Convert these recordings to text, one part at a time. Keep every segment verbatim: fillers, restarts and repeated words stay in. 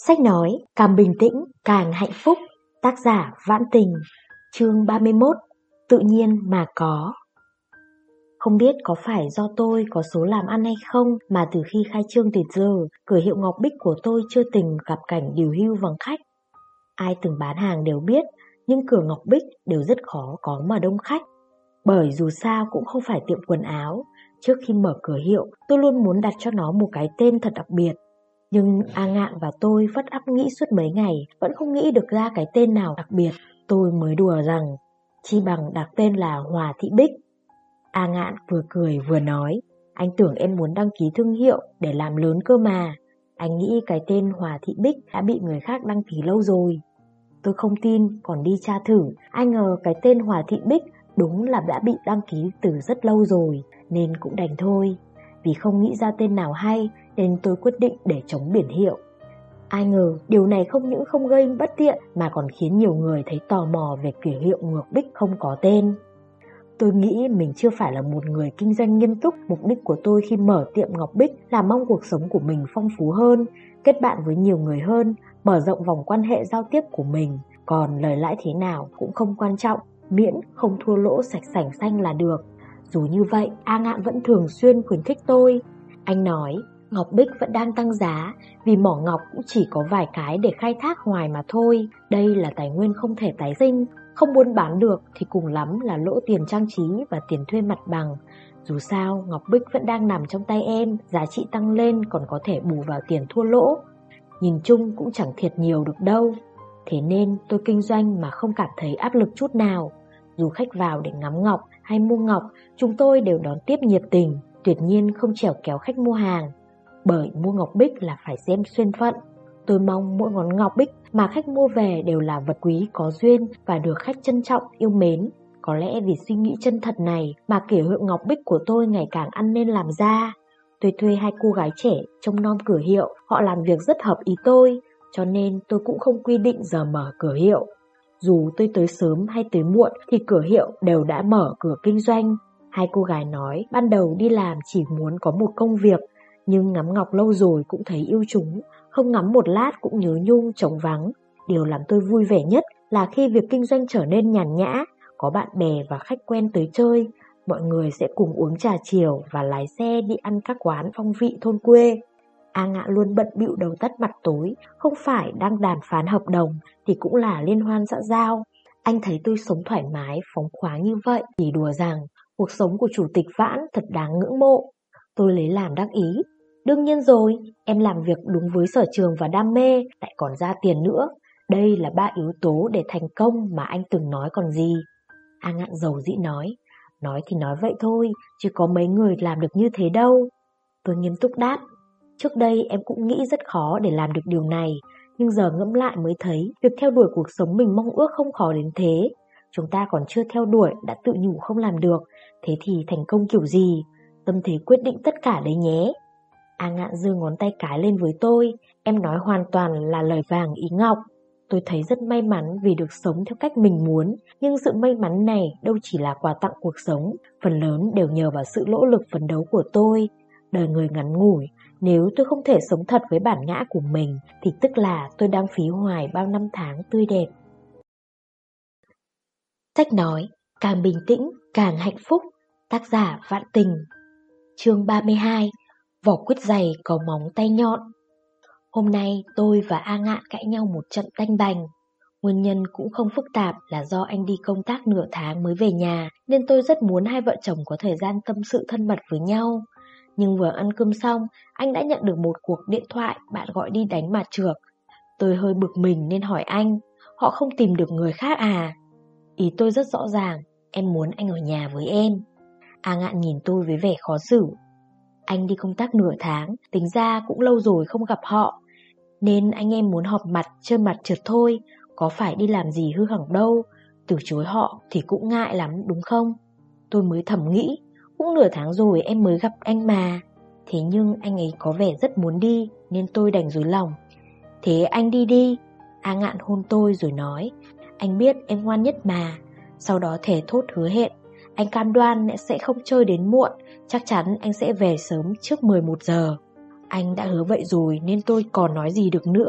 Sách nói càng bình tĩnh càng hạnh phúc. Tác giả Vãn Tình. Chương ba mươi mốt. Tự nhiên mà có. Không biết có phải do tôi có số làm ăn hay không mà từ khi khai trương đến giờ, cửa hiệu Ngọc Bích của tôi chưa từng gặp cảnh điều hưu vắng khách. Ai từng bán hàng đều biết, nhưng cửa Ngọc Bích đều rất khó có mà đông khách. Bởi dù sao cũng không phải tiệm quần áo. Trước khi mở cửa hiệu, tôi luôn muốn đặt cho nó một cái tên thật đặc biệt. Nhưng A Ngạn và tôi vắt óc nghĩ suốt mấy ngày, vẫn không nghĩ được ra cái tên nào đặc biệt. Tôi mới đùa rằng, chi bằng đặt tên là Hòa Thị Bích. A Ngạn vừa cười vừa nói, anh tưởng em muốn đăng ký thương hiệu để làm lớn cơ mà. Anh nghĩ cái tên Hòa Thị Bích đã bị người khác đăng ký lâu rồi. Tôi không tin, còn đi tra thử, ai ngờ cái tên Hòa Thị Bích đúng là đã bị đăng ký từ rất lâu rồi, nên cũng đành thôi. Vì không nghĩ ra tên nào hay, nên tôi quyết định để chống biển hiệu. Ai ngờ điều này không những không gây bất tiện mà còn khiến nhiều người thấy tò mò về cửa hiệu Ngọc Bích không có tên. Tôi nghĩ mình chưa phải là một người kinh doanh nghiêm túc. Mục đích của tôi khi mở tiệm Ngọc Bích là mong cuộc sống của mình phong phú hơn, kết bạn với nhiều người hơn, mở rộng vòng quan hệ giao tiếp của mình. Còn lời lãi thế nào cũng không quan trọng, miễn không thua lỗ sạch sành xanh là được. Dù như vậy, A Ngạn vẫn thường xuyên khuyến khích tôi. Anh nói, Ngọc Bích vẫn đang tăng giá, vì mỏ ngọc cũng chỉ có vài cái để khai thác hoài mà thôi. Đây là tài nguyên không thể tái sinh, không buôn bán được thì cùng lắm là lỗ tiền trang trí và tiền thuê mặt bằng. Dù sao, Ngọc Bích vẫn đang nằm trong tay em, giá trị tăng lên còn có thể bù vào tiền thua lỗ. Nhìn chung cũng chẳng thiệt nhiều được đâu. Thế nên tôi kinh doanh mà không cảm thấy áp lực chút nào. Dù khách vào để ngắm ngọc hay mua ngọc, chúng tôi đều đón tiếp nhiệt tình, tuyệt nhiên không chèo kéo khách mua hàng. Bởi mua ngọc bích là phải xem duyên phận. Tôi mong mỗi ngón ngọc bích mà khách mua về đều là vật quý có duyên và được khách trân trọng yêu mến. Có lẽ vì suy nghĩ chân thật này mà cửa hiệu Ngọc Bích của tôi ngày càng ăn nên làm ra. Tôi thuê hai cô gái trẻ trông nom cửa hiệu, họ làm việc rất hợp ý tôi, cho nên tôi cũng không quy định giờ mở cửa hiệu. Dù tôi tới sớm hay tới muộn thì cửa hiệu đều đã mở cửa kinh doanh. Hai cô gái nói ban đầu đi làm chỉ muốn có một công việc, nhưng ngắm ngọc lâu rồi cũng thấy yêu chúng, không ngắm một lát cũng nhớ nhung trống vắng. Điều làm tôi vui vẻ nhất là khi việc kinh doanh trở nên nhàn nhã, có bạn bè và khách quen tới chơi, mọi người sẽ cùng uống trà chiều và lái xe đi ăn các quán phong vị thôn quê. A Ngạn luôn bận bịu đầu tắt mặt tối, không phải đang đàm phán hợp đồng thì cũng là liên hoan xã giao. Anh thấy tôi sống thoải mái, phóng khoáng như vậy thì đùa rằng cuộc sống của chủ tịch Vãn thật đáng ngưỡng mộ. Tôi lấy làm đắc ý. Đương nhiên rồi, em làm việc đúng với sở trường và đam mê, lại còn ra tiền nữa. Đây là ba yếu tố để thành công mà anh từng nói còn gì. A Ngạn dầu dĩ nói. Nói thì nói vậy thôi, chứ có mấy người làm được như thế đâu. Tôi nghiêm túc đáp. Trước đây em cũng nghĩ rất khó để làm được điều này, nhưng giờ ngẫm lại mới thấy việc theo đuổi cuộc sống mình mong ước không khó đến thế. Chúng ta còn chưa theo đuổi đã tự nhủ không làm được, thế thì thành công kiểu gì? Tâm thế quyết định tất cả đấy nhé. A Ngạn giơ ngón tay cái lên với tôi, em nói hoàn toàn là lời vàng ý ngọc. Tôi thấy rất may mắn vì được sống theo cách mình muốn, nhưng sự may mắn này đâu chỉ là quà tặng cuộc sống, phần lớn đều nhờ vào sự nỗ lực phấn đấu của tôi. Đời người ngắn ngủi, nếu tôi không thể sống thật với bản ngã của mình thì tức là tôi đang phí hoài bao năm tháng tươi đẹp. Sách nói càng bình tĩnh càng hạnh phúc. Tác giả Vãn Tình. Chương ba mươi hai. Vỏ quýt dày có móng tay nhọn. Hôm nay tôi và A Ngạn cãi nhau một trận tanh bành. Nguyên nhân cũng không phức tạp là do anh đi công tác nửa tháng mới về nhà, nên tôi rất muốn hai vợ chồng có thời gian tâm sự thân mật với nhau. Nhưng vừa ăn cơm xong, anh đã nhận được một cuộc điện thoại bạn gọi đi đánh mặt trược. Tôi hơi bực mình nên hỏi anh, họ không tìm được người khác à? Ý tôi rất rõ ràng, em muốn anh ở nhà với em. A Ngạn nhìn tôi với vẻ khó xử. Anh đi công tác nửa tháng, tính ra cũng lâu rồi không gặp họ, nên anh em muốn họp mặt chơi mặt trượt thôi, có phải đi làm gì hư hỏng đâu. Từ chối họ thì cũng ngại lắm đúng không? Tôi mới thầm nghĩ, cũng nửa tháng rồi em mới gặp anh mà. Thế nhưng anh ấy có vẻ rất muốn đi, nên tôi đành dối lòng. Thế anh đi đi. A Ngạn hôn tôi rồi nói, anh biết em ngoan nhất mà. Sau đó thề thốt hứa hẹn, anh cam đoan sẽ không chơi đến muộn, chắc chắn anh sẽ về sớm trước mười một giờ. Anh đã hứa vậy rồi nên tôi còn nói gì được nữa.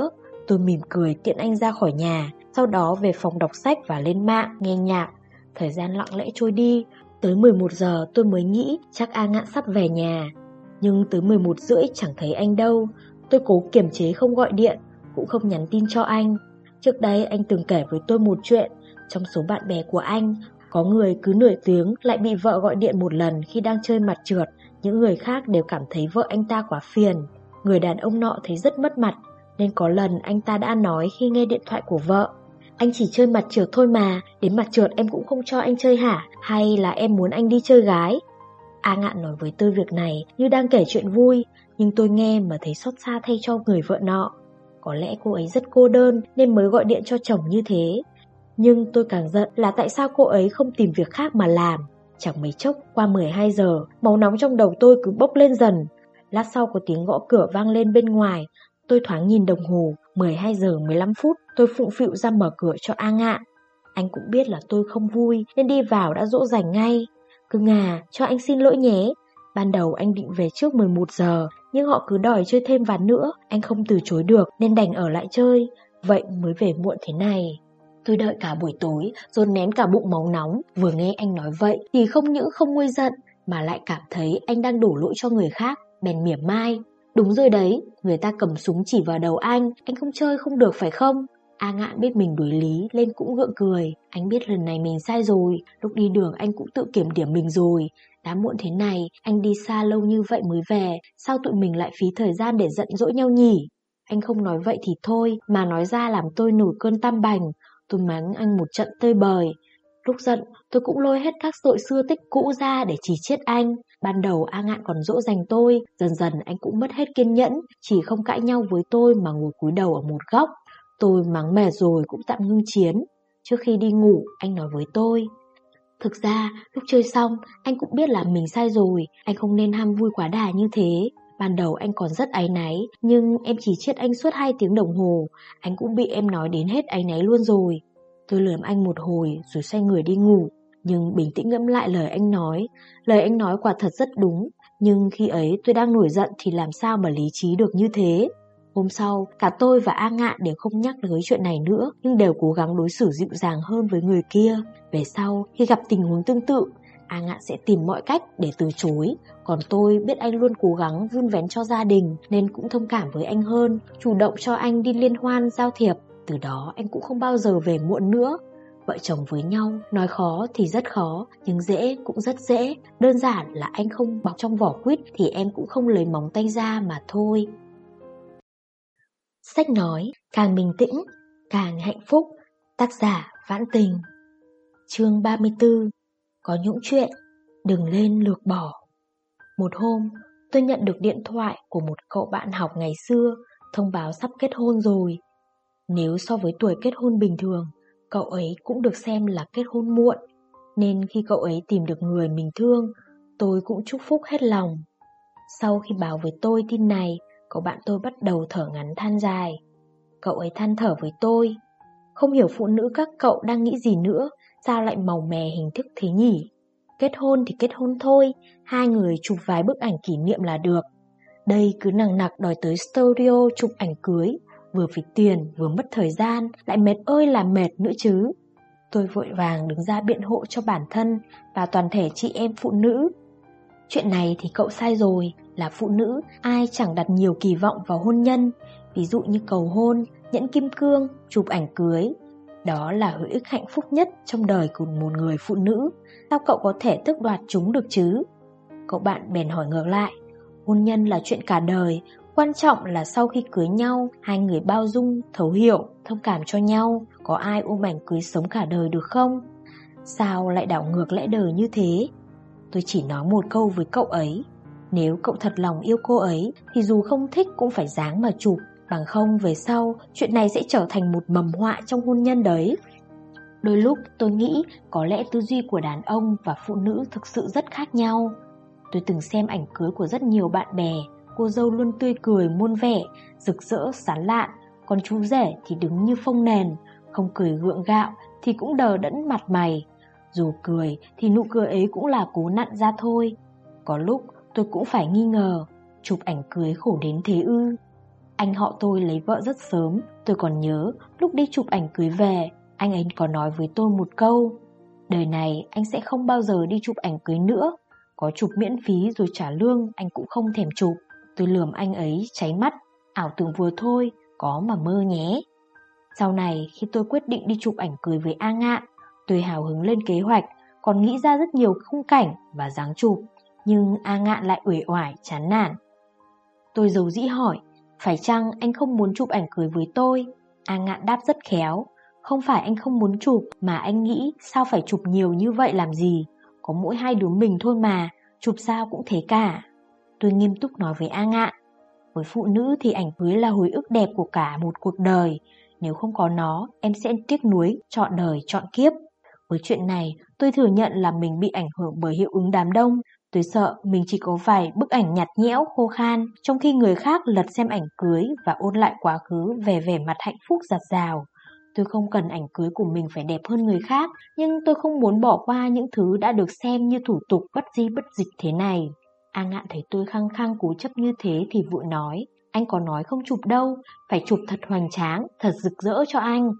Tôi mỉm cười tiễn anh ra khỏi nhà, sau đó về phòng đọc sách và lên mạng nghe nhạc. Thời gian lặng lẽ trôi đi, tới mười một giờ tôi mới nghĩ chắc A Ngạn sắp về nhà. Nhưng tới mười một rưỡi chẳng thấy anh đâu. Tôi cố kiềm chế không gọi điện, cũng không nhắn tin cho anh. Trước đây anh từng kể với tôi một chuyện, trong số bạn bè của anh, có người cứ nửa tiếng lại bị vợ gọi điện một lần khi đang chơi mặt trượt. Những người khác đều cảm thấy vợ anh ta quá phiền. Người đàn ông nọ thấy rất mất mặt, nên có lần anh ta đã nói khi nghe điện thoại của vợ: "Anh chỉ chơi mặt trượt thôi mà, đến mặt trượt em cũng không cho anh chơi hả? Hay là em muốn anh đi chơi gái?" A Ngạn nói với tôi việc này như đang kể chuyện vui, nhưng tôi nghe mà thấy xót xa thay cho người vợ nọ. Có lẽ cô ấy rất cô đơn nên mới gọi điện cho chồng như thế. Nhưng tôi càng giận là tại sao cô ấy không tìm việc khác mà làm. Chẳng mấy chốc qua mười hai giờ, máu nóng trong đầu tôi cứ bốc lên dần. Lát sau có tiếng gõ cửa vang lên bên ngoài. Tôi thoáng nhìn đồng hồ, mười hai giờ mười lăm phút. Tôi phụng phịu ra mở cửa cho A Ngạn. Anh cũng biết là tôi không vui nên đi vào đã dỗ dành ngay: "Cưng à, cho anh xin lỗi nhé. Ban đầu anh định về trước mười một giờ, nhưng họ cứ đòi chơi thêm ván nữa, anh không từ chối được nên đành ở lại chơi. Vậy mới về muộn thế này." Tôi đợi cả buổi tối, dồn nén cả bụng máu nóng. Vừa nghe anh nói vậy thì không những không nguôi giận, mà lại cảm thấy anh đang đổ lỗi cho người khác, bèn mỉa mai: "Đúng rồi đấy, người ta cầm súng chỉ vào đầu anh, anh không chơi không được phải không?" A Ngạn biết mình đối lý lên cũng gượng cười. Anh biết lần này mình sai rồi, lúc đi đường anh cũng tự kiểm điểm mình rồi. Đã muộn thế này, anh đi xa lâu như vậy mới về, sao tụi mình lại phí thời gian để giận dỗi nhau nhỉ? Anh không nói vậy thì thôi, mà nói ra làm tôi nổi cơn tam bành. Tôi mắng anh một trận tơi bời. Lúc giận, tôi cũng lôi hết các tội xưa tích cũ ra để chỉ trích anh. Ban đầu A Ngạn còn dỗ dành tôi, dần dần anh cũng mất hết kiên nhẫn, chỉ không cãi nhau với tôi mà ngồi cúi đầu ở một góc. Tôi mắng mệt rồi cũng tạm ngưng chiến. Trước khi đi ngủ, anh nói với tôi: "Thực ra, lúc chơi xong, anh cũng biết là mình sai rồi, anh không nên ham vui quá đà như thế. Ban đầu anh còn rất áy náy, nhưng em chỉ trách anh suốt hai tiếng đồng hồ, anh cũng bị em nói đến hết áy náy luôn rồi." Tôi lườm anh một hồi rồi xoay người đi ngủ, nhưng bình tĩnh ngẫm lại lời anh nói. Lời anh nói quả thật rất đúng, nhưng khi ấy tôi đang nổi giận thì làm sao mà lý trí được như thế. Hôm sau, cả tôi và A Ngạn đều không nhắc tới chuyện này nữa, nhưng đều cố gắng đối xử dịu dàng hơn với người kia. Về sau, khi gặp tình huống tương tự, A Ngạn sẽ tìm mọi cách để từ chối. Còn tôi biết anh luôn cố gắng vun vén cho gia đình nên cũng thông cảm với anh hơn, chủ động cho anh đi liên hoan giao thiệp. Từ đó anh cũng không bao giờ về muộn nữa. Vợ chồng với nhau, nói khó thì rất khó, nhưng dễ cũng rất dễ. Đơn giản là anh không bọc trong vỏ quýt thì em cũng không lấy móng tay ra mà thôi. Sách nói càng bình tĩnh, càng hạnh phúc. Tác giả Vãn Tình. Chương ba mươi tư. Có những chuyện đừng lên lược bỏ. Một hôm, tôi nhận được điện thoại của một cậu bạn học ngày xưa, thông báo sắp kết hôn rồi. Nếu so với tuổi kết hôn bình thường, cậu ấy cũng được xem là kết hôn muộn, nên khi cậu ấy tìm được người mình thương, tôi cũng chúc phúc hết lòng. Sau khi báo với tôi tin này, cậu bạn tôi bắt đầu thở ngắn than dài. Cậu ấy than thở với tôi: "Không hiểu phụ nữ các cậu đang nghĩ gì nữa, sao lại màu mè hình thức thế nhỉ? Kết hôn thì kết hôn thôi, hai người chụp vài bức ảnh kỷ niệm là được. Đây cứ nằng nặc đòi tới studio chụp ảnh cưới, vừa phí tiền vừa mất thời gian, lại mệt ơi là mệt nữa chứ." Tôi vội vàng đứng ra biện hộ cho bản thân và toàn thể chị em phụ nữ. Chuyện này thì cậu sai rồi, là phụ nữ ai chẳng đặt nhiều kỳ vọng vào hôn nhân, ví dụ như cầu hôn, nhẫn kim cương, chụp ảnh cưới. Đó là hồi ức hạnh phúc nhất trong đời của một người phụ nữ, sao cậu có thể tước đoạt chúng được chứ? Cậu bạn bèn hỏi ngược lại: "Hôn nhân là chuyện cả đời, quan trọng là sau khi cưới nhau, hai người bao dung, thấu hiểu, thông cảm cho nhau, có ai ôm ảnh cưới sống cả đời được không? Sao lại đảo ngược lẽ đời như thế?" Tôi chỉ nói một câu với cậu ấy: "Nếu cậu thật lòng yêu cô ấy thì dù không thích cũng phải dáng mà chụp, bằng không về sau chuyện này sẽ trở thành một mầm họa trong hôn nhân đấy." Đôi lúc tôi nghĩ có lẽ tư duy của đàn ông và phụ nữ thực sự rất khác nhau. Tôi từng xem ảnh cưới của rất nhiều bạn bè, cô dâu luôn tươi cười muôn vẻ, rực rỡ sán lạn, còn chú rể thì đứng như phông nền, không cười gượng gạo thì cũng đờ đẫn mặt mày. Dù cười thì nụ cười ấy cũng là cố nặn ra thôi. Có lúc tôi cũng phải nghi ngờ, chụp ảnh cưới khổ đến thế ư? Anh họ tôi lấy vợ rất sớm. Tôi còn nhớ lúc đi chụp ảnh cưới về, anh ấy có nói với tôi một câu: đời này anh sẽ không bao giờ đi chụp ảnh cưới nữa. Có chụp miễn phí rồi trả lương anh cũng không thèm chụp. Tôi lườm anh ấy cháy mắt: ảo tưởng vừa thôi, có mà mơ nhé. Sau này khi tôi quyết định đi chụp ảnh cưới với A Ngạn, tôi hào hứng lên kế hoạch, còn nghĩ ra rất nhiều khung cảnh và dáng chụp. Nhưng A Ngạn lại uể oải chán nản. Tôi dầu dĩ hỏi: phải chăng anh không muốn chụp ảnh cưới với tôi? A Ngạn đáp rất khéo: không phải anh không muốn chụp, mà anh nghĩ sao phải chụp nhiều như vậy làm gì? Có mỗi hai đứa mình thôi mà, chụp sao cũng thế cả. Tôi nghiêm túc nói với A Ngạn: với phụ nữ thì ảnh cưới là hồi ức đẹp của cả một cuộc đời. Nếu không có nó, em sẽ tiếc nuối trọn đời trọn kiếp. Với chuyện này, tôi thừa nhận là mình bị ảnh hưởng bởi hiệu ứng đám đông. Tôi sợ mình chỉ có vài bức ảnh nhạt nhẽo khô khan, trong khi người khác lật xem ảnh cưới và ôn lại quá khứ về vẻ mặt hạnh phúc dạt dào. Tôi không cần ảnh cưới của mình phải đẹp hơn người khác, nhưng tôi không muốn bỏ qua những thứ đã được xem như thủ tục bất di bất dịch thế này. A Ngạn thấy tôi khăng khăng cố chấp như thế thì vội nói: anh có nói không chụp đâu, phải chụp thật hoành tráng, thật rực rỡ cho anh.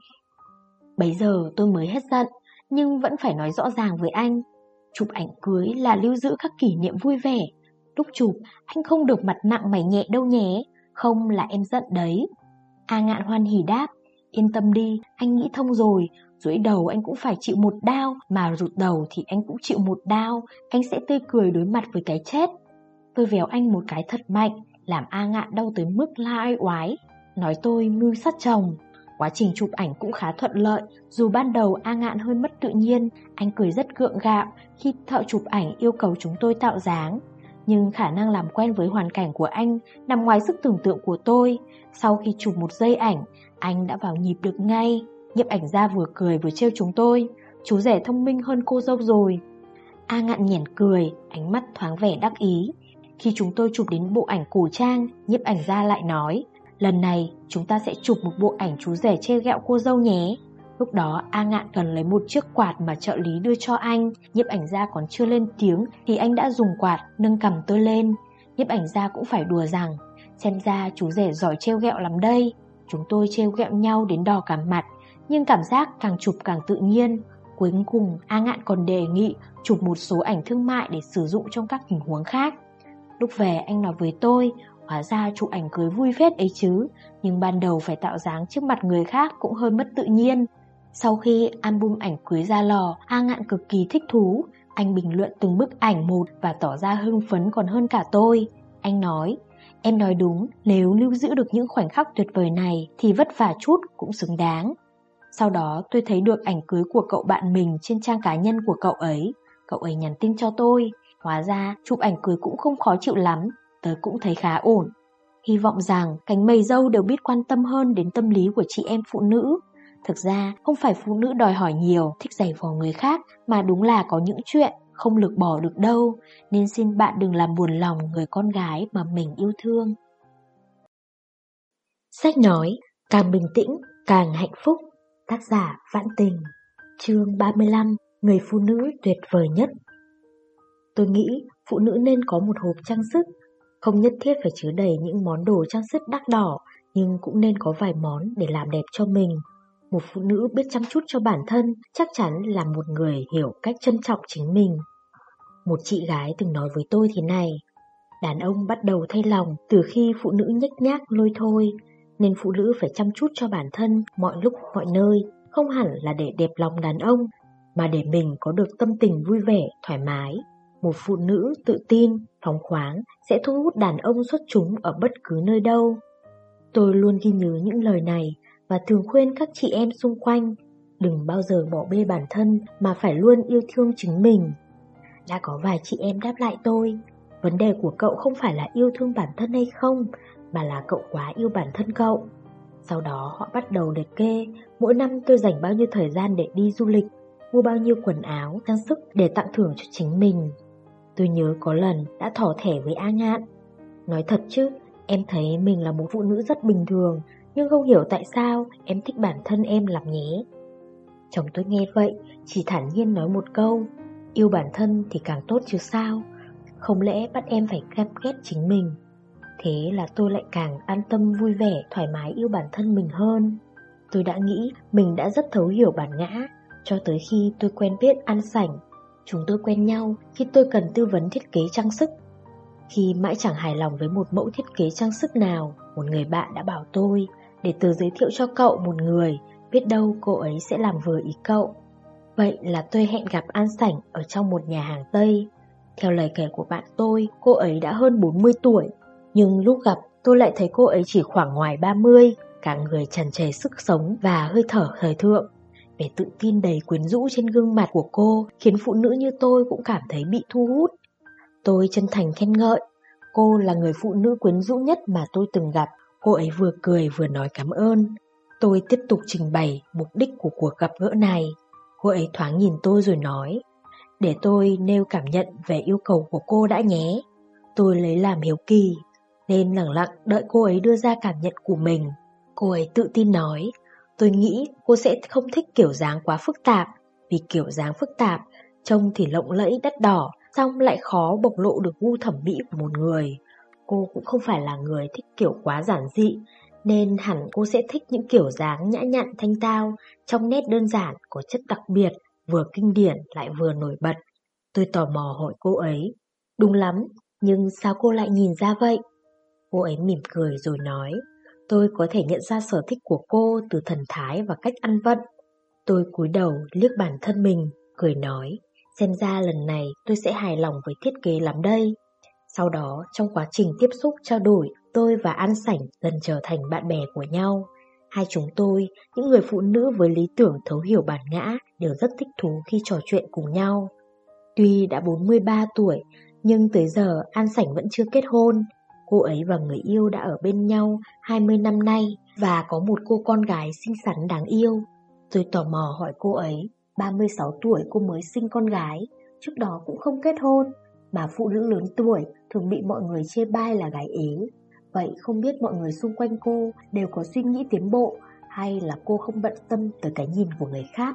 Bấy giờ tôi mới hết giận, nhưng vẫn phải nói rõ ràng với anh: chụp ảnh cưới là lưu giữ các kỷ niệm vui vẻ. Lúc chụp, anh không được mặt nặng mày nhẹ đâu nhé, không là em giận đấy. A Ngạn hoan hỉ đáp: yên tâm đi, anh nghĩ thông rồi. Rũi đầu anh cũng phải chịu một đao, mà rụt đầu thì anh cũng chịu một đao. Anh sẽ tươi cười đối mặt với cái chết. Tôi véo anh một cái thật mạnh, làm A Ngạn đau tới mức la oai oái, nói tôi mưu sát chồng. Quá trình chụp ảnh cũng khá thuận lợi, dù ban đầu A Ngạn hơi mất tự nhiên. Anh cười rất gượng gạo khi thợ chụp ảnh yêu cầu chúng tôi tạo dáng. Nhưng khả năng làm quen với hoàn cảnh của anh nằm ngoài sức tưởng tượng của tôi. Sau khi chụp một giây ảnh, anh đã vào nhịp được ngay. Nhiếp ảnh gia vừa cười vừa trêu chúng tôi: chú rể thông minh hơn cô dâu rồi. A Ngạn nhoẻn cười, ánh mắt thoáng vẻ đắc ý. Khi chúng tôi chụp đến bộ ảnh cổ trang, nhiếp ảnh gia lại nói: lần này chúng ta sẽ chụp một bộ ảnh chú rể trêu ghẹo cô dâu nhé. Lúc đó A Ngạn cần lấy một chiếc quạt mà trợ lý đưa cho anh. Nhiếp ảnh gia còn chưa lên tiếng thì anh đã dùng quạt nâng cằm tôi lên. Nhiếp ảnh gia cũng phải đùa rằng: xem ra chú rể giỏi trêu ghẹo lắm đây. Chúng tôi trêu ghẹo nhau đến đỏ cả mặt, nhưng cảm giác càng chụp càng tự nhiên. Cuối cùng A Ngạn còn đề nghị chụp một số ảnh thương mại để sử dụng trong các tình huống khác. Lúc về anh nói với tôi: hóa ra chụp ảnh cưới vui phết ấy chứ, nhưng ban đầu phải tạo dáng trước mặt người khác cũng hơi mất tự nhiên. Sau khi album ảnh cưới ra lò, A Ngạn cực kỳ thích thú. Anh bình luận từng bức ảnh một và tỏ ra hưng phấn còn hơn cả tôi. Anh nói: em nói đúng, nếu lưu giữ được những khoảnh khắc tuyệt vời này thì vất vả chút cũng xứng đáng. Sau đó tôi thấy được ảnh cưới của cậu bạn mình trên trang cá nhân của cậu ấy. Cậu ấy nhắn tin cho tôi. Hóa ra chụp ảnh cưới cũng không khó chịu lắm, tớ cũng thấy khá ổn. Hy vọng rằng cánh mày râu đều biết quan tâm hơn đến tâm lý của chị em phụ nữ. Thực ra không phải phụ nữ đòi hỏi nhiều, thích giày vò người khác, mà đúng là có những chuyện không lược bỏ được đâu. Nên xin bạn đừng làm buồn lòng người con gái mà mình yêu thương. Sách nói: càng bình tĩnh càng hạnh phúc. Tác giả Vãn Tình. Chương ba mươi lăm. Người phụ nữ tuyệt vời nhất. Tôi nghĩ phụ nữ nên có một hộp trang sức. Không nhất thiết phải chứa đầy những món đồ trang sức đắt đỏ, nhưng cũng nên có vài món để làm đẹp cho mình. Một phụ nữ biết chăm chút cho bản thân chắc chắn là một người hiểu cách trân trọng chính mình. Một chị gái từng nói với tôi thế này: đàn ông bắt đầu thay lòng từ khi phụ nữ nhếch nhác lôi thôi, nên phụ nữ phải chăm chút cho bản thân mọi lúc mọi nơi, không hẳn là để đẹp lòng đàn ông, mà để mình có được tâm tình vui vẻ, thoải mái. Một phụ nữ tự tin, phóng khoáng sẽ thu hút đàn ông xuất chúng ở bất cứ nơi đâu. Tôi luôn ghi nhớ những lời này và thường khuyên các chị em xung quanh đừng bao giờ bỏ bê bản thân mà phải luôn yêu thương chính mình. Đã có vài chị em đáp lại tôi: vấn đề của cậu không phải là yêu thương bản thân hay không, mà là cậu quá yêu bản thân cậu. Sau đó họ bắt đầu liệt kê mỗi năm tôi dành bao nhiêu thời gian để đi du lịch, mua bao nhiêu quần áo, trang sức để tặng thưởng cho chính mình. Tôi nhớ có lần đã thỏ thẻ với A Ngạn: nói thật chứ, em thấy mình là một phụ nữ rất bình thường, nhưng không hiểu tại sao em thích bản thân em lắm nhé. Chồng tôi nghe vậy chỉ thản nhiên nói một câu: yêu bản thân thì càng tốt chứ sao, không lẽ bắt em phải ghen ghét chính mình. Thế là tôi lại càng an tâm vui vẻ, thoải mái yêu bản thân mình hơn. Tôi đã nghĩ mình đã rất thấu hiểu bản ngã, cho tới khi tôi quen biết An Sảnh. Chúng tôi quen nhau khi tôi cần tư vấn thiết kế trang sức. Khi mãi chẳng hài lòng với một mẫu thiết kế trang sức nào, một người bạn đã bảo tôi để tớ giới thiệu cho cậu một người, biết đâu cô ấy sẽ làm vừa ý cậu. Vậy là tôi hẹn gặp An Sảnh ở trong một nhà hàng Tây. Theo lời kể của bạn tôi, cô ấy đã hơn bốn mươi tuổi, nhưng lúc gặp tôi lại thấy cô ấy chỉ khoảng ngoài ba mươi, cả người tràn trề sức sống và hơi thở thời thượng. Vẻ tự tin đầy quyến rũ trên gương mặt của cô khiến phụ nữ như tôi cũng cảm thấy bị thu hút. Tôi chân thành khen ngợi, cô là người phụ nữ quyến rũ nhất mà tôi từng gặp. Cô ấy vừa cười vừa nói cảm ơn. Tôi tiếp tục trình bày mục đích của cuộc gặp gỡ này. Cô ấy thoáng nhìn tôi rồi nói, để tôi nêu cảm nhận về yêu cầu của cô đã nhé. Tôi lấy làm hiếu kỳ, nên lẳng lặng đợi cô ấy đưa ra cảm nhận của mình. Cô ấy tự tin nói, tôi nghĩ cô sẽ không thích kiểu dáng quá phức tạp, vì kiểu dáng phức tạp, trông thì lộng lẫy đắt đỏ, xong lại khó bộc lộ được gu thẩm mỹ của một người. Cô cũng không phải là người thích kiểu quá giản dị, nên hẳn cô sẽ thích những kiểu dáng nhã nhặn thanh tao, trong nét đơn giản có chất đặc biệt, vừa kinh điển lại vừa nổi bật. Tôi tò mò hỏi cô ấy, đúng lắm, nhưng sao cô lại nhìn ra vậy? Cô ấy mỉm cười rồi nói, tôi có thể nhận ra sở thích của cô từ thần thái và cách ăn vận. Tôi cúi đầu liếc bản thân mình, cười nói, xem ra lần này tôi sẽ hài lòng với thiết kế lắm đây. Sau đó, trong quá trình tiếp xúc trao đổi, tôi và An Sảnh dần trở thành bạn bè của nhau. Hai chúng tôi, những người phụ nữ với lý tưởng thấu hiểu bản ngã, đều rất thích thú khi trò chuyện cùng nhau. Tuy đã bốn mươi ba tuổi, nhưng tới giờ An Sảnh vẫn chưa kết hôn. Cô ấy và người yêu đã ở bên nhau hai mươi năm nay và có một cô con gái xinh xắn đáng yêu. Tôi tò mò hỏi cô ấy, ba mươi sáu tuổi cô mới sinh con gái, trước đó cũng không kết hôn, mà phụ nữ lớn tuổi thường bị mọi người chê bai là gái ế. Vậy không biết mọi người xung quanh cô đều có suy nghĩ tiến bộ, hay là cô không bận tâm tới cái nhìn của người khác?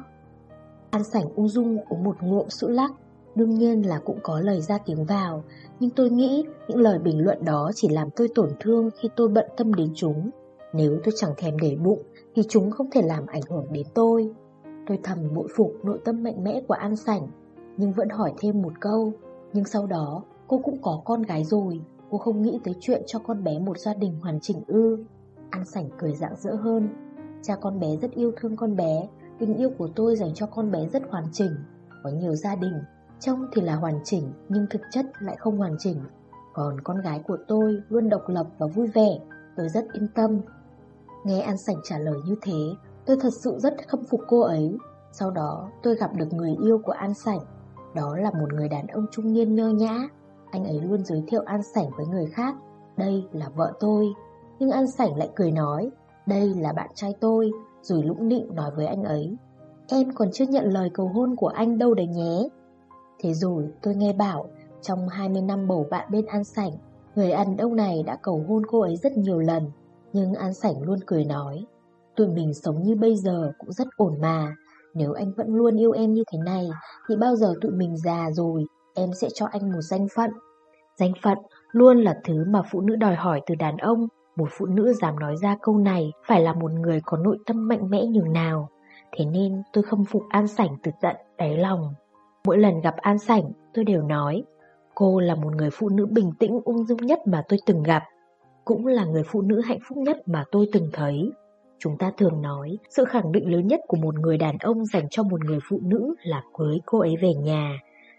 An Sảnh ung dung uống một ngụm sữa lắc. Đương nhiên là cũng có lời ra tiếng vào, nhưng tôi nghĩ những lời bình luận đó chỉ làm tôi tổn thương khi tôi bận tâm đến chúng. Nếu tôi chẳng thèm để bụng thì chúng không thể làm ảnh hưởng đến tôi. Tôi thầm bội phục nội tâm mạnh mẽ của An Sảnh, nhưng vẫn hỏi thêm một câu. Nhưng sau đó cô cũng có con gái rồi, cô không nghĩ tới chuyện cho con bé một gia đình hoàn chỉnh ư? An Sảnh cười rạng rỡ hơn. Cha con bé rất yêu thương con bé, tình yêu của tôi dành cho con bé rất hoàn chỉnh. Có nhiều gia đình trông thì là hoàn chỉnh nhưng thực chất lại không hoàn chỉnh. Còn con gái của tôi luôn độc lập và vui vẻ, tôi rất yên tâm. Nghe An Sảnh trả lời như thế, tôi thật sự rất khâm phục cô ấy. Sau đó tôi gặp được người yêu của An Sảnh. Đó là một người đàn ông trung niên nho nhã. Anh ấy luôn giới thiệu An Sảnh với người khác, đây là vợ tôi. Nhưng An Sảnh lại cười nói, đây là bạn trai tôi, rồi lũng nịnh nói với anh ấy, em còn chưa nhận lời cầu hôn của anh đâu đấy nhé. Thế rồi tôi nghe bảo, trong hai mươi năm bầu bạn bên An Sảnh, người đàn ông này đã cầu hôn cô ấy rất nhiều lần. Nhưng An Sảnh luôn cười nói, tụi mình sống như bây giờ cũng rất ổn mà. Nếu anh vẫn luôn yêu em như thế này, thì bao giờ tụi mình già rồi, em sẽ cho anh một danh phận. Danh phận luôn là thứ mà phụ nữ đòi hỏi từ đàn ông. Một phụ nữ dám nói ra câu này phải là một người có nội tâm mạnh mẽ nhường nào. Thế nên tôi khâm phục An Sảnh từ tận đáy lòng. Mỗi lần gặp An Sảnh, tôi đều nói, cô là một người phụ nữ bình tĩnh ung dung nhất mà tôi từng gặp, cũng là người phụ nữ hạnh phúc nhất mà tôi từng thấy. Chúng ta thường nói, sự khẳng định lớn nhất của một người đàn ông dành cho một người phụ nữ là cưới cô ấy về nhà.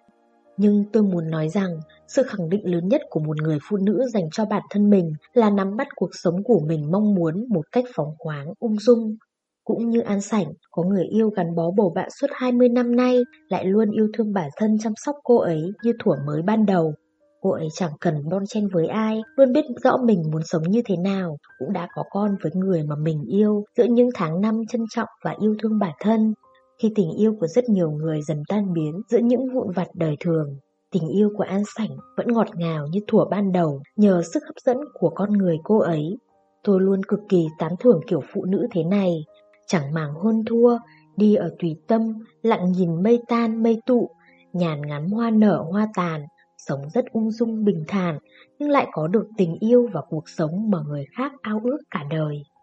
Nhưng tôi muốn nói rằng, sự khẳng định lớn nhất của một người phụ nữ dành cho bản thân mình là nắm bắt cuộc sống của mình mong muốn một cách phóng khoáng, ung dung. Cũng như An Sảnh, có người yêu gắn bó bầu bạn suốt hai mươi năm nay, lại luôn yêu thương bản thân chăm sóc cô ấy như thuở mới ban đầu. Cô ấy chẳng cần bon chen với ai, luôn biết rõ mình muốn sống như thế nào, cũng đã có con với người mà mình yêu, giữa những tháng năm trân trọng và yêu thương bản thân. Khi tình yêu của rất nhiều người dần tan biến giữa những vụn vặt đời thường, tình yêu của An Sảnh vẫn ngọt ngào như thuở ban đầu nhờ sức hấp dẫn của con người cô ấy. Tôi luôn cực kỳ tán thưởng kiểu phụ nữ thế này, chẳng màng hơn thua, đi ở tùy tâm, lặng nhìn mây tan mây tụ, nhàn ngắm hoa nở hoa tàn, sống rất ung dung bình thản, nhưng lại có được tình yêu và cuộc sống mà người khác ao ước cả đời.